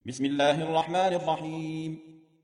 بسم الله الرحمن الرحيم.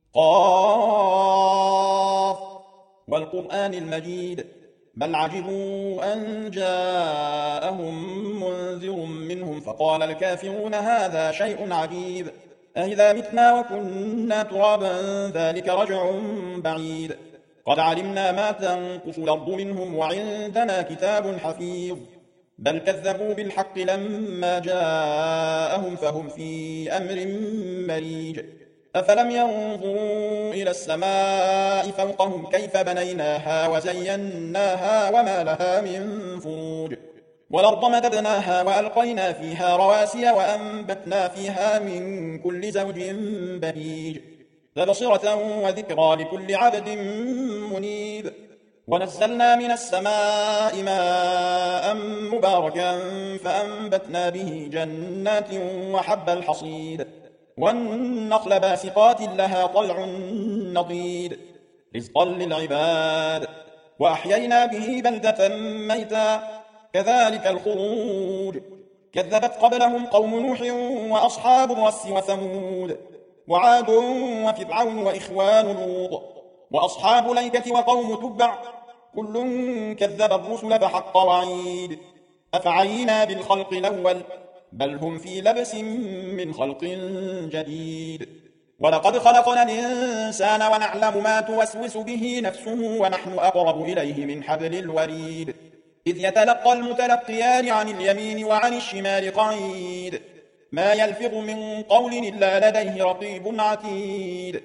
قاف والقرآن المجيد بل عجبوا أن جاءهم منذر منهم فقال الكافرون هذا شيء عجيب أإذا متنا وكنا ترابا ذلك رجع بعيد قد علمنا ما تنقص الأرض منهم وعندنا كتاب حفيظ بل كذبوا بالحق لما جاءهم فهم في أمر مريج أفلم ينظروا إلى السماء فوقهم كيف بنيناها وزيناها وما لها من فروج والأرض مددناها وألقينا فيها رواسي وأنبتنا فيها من كل زوج بهيج تبصرة وذكرى لكل عبد منيب ونزلنا من السماء ماء مباركا فأنبتنا به جنات وحب الحصيد والنخل باسقات لها طلع نضيد رزقا للعباد وأحيينا به بلدة ميتا كذلك الخروج كذبت قبلهم قوم نوح وأصحاب الرس وثمود وعاد وفرعون وإخوان لوط وأصحاب الأيكة وقوم تبع كل كذب الرسل فحق وعيد أفعينا بالخلق الأول بل هم في لبس من خلق جديد ولقد خلقنا الإنسان ونعلم ما توسوس به نفسه ونحن أقرب إليه من حبل الوريد إذ يتلقى المتلقيان عن اليمين وعن الشمال قعيد ما يلفظ من قول إلا لديه رقيب عتيد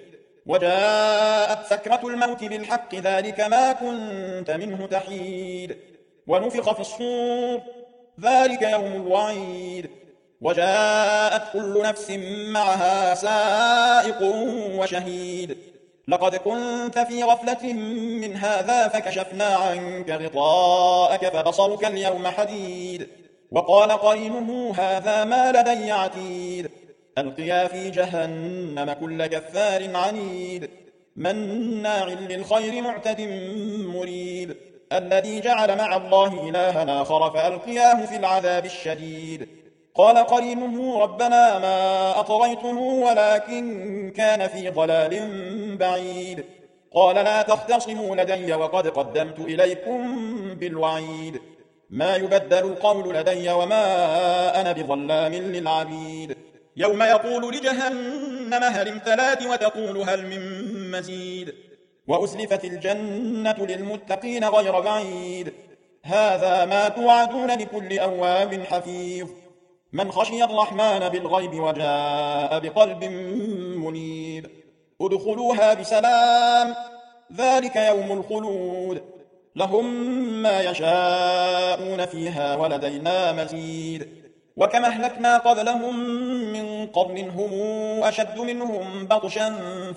وجاءت سكرة الموت بالحق ذلك ما كنت منه تحيد ونفخ في الصور ذلك يوم الوعيد وجاءت كل نفس معها سائق وشهيد لقد كنت في غفلة من هذا فكشفنا عنك غطاءك فبصرك اليوم حديد وقال قرينه هذا ما لدي عتيد ألقيا في جهنم كل كفار عنيد مناع للخير معتد مريب الذي جعل مع الله إلها آخر فألقياه في العذاب الشديد قال قرينه ربنا ما أطغيته ولكن كان في ضلال بعيد قال لا تختصموا لدي وقد قدمت إليكم بالوعيد ما يبدل القول لدي وما أنا بظلام للعبيد يوم يقول لجهنم هل امتلات وتقول هل من مزيد وأزلفت الجنة للمتقين غير بعيد هذا ما توعدون لكل أواب حفيظ من خشي الرحمن بالغيب وجاء بقلب منيب ادخلوها بسلام ذلك يوم الخلود لهم ما يشاءون فيها ولدينا مزيد وكما أهلكنا قبلهم من قرن هم أشد منهم بطشا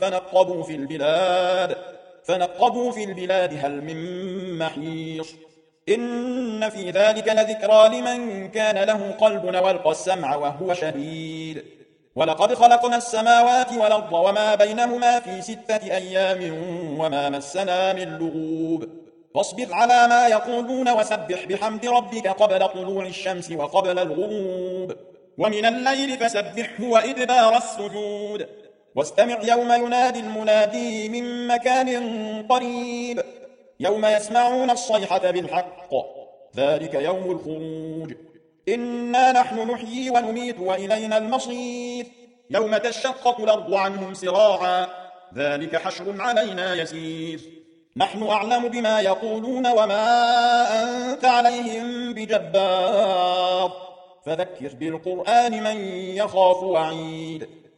فنقبوا في البلاد هل من محيص إن في ذلك لذكرى لمن كان له قلب والقى السمع وهو شهيد ولقد خلقنا السماوات والأرض وما بينهما في 6 أيام وما مسنا من لغوب فاصبر على ما يقولون وسبح بحمد ربك قبل طلوع الشمس وقبل الغروب ومن الليل فسبحه وإدبار السجود واستمع يوم ينادي المنادي من مكان قريب يوم يسمعون الصيحة بالحق ذلك يوم الخروج إنا نحن نحيي ونميت وإلينا المصير يوم تشقق الأرض عنهم سراعا ذلك حشر علينا يسير نحن أعلم بما يقولون وما أنت عليهم بجبار فذكر بالقرآن من يخاف وعيد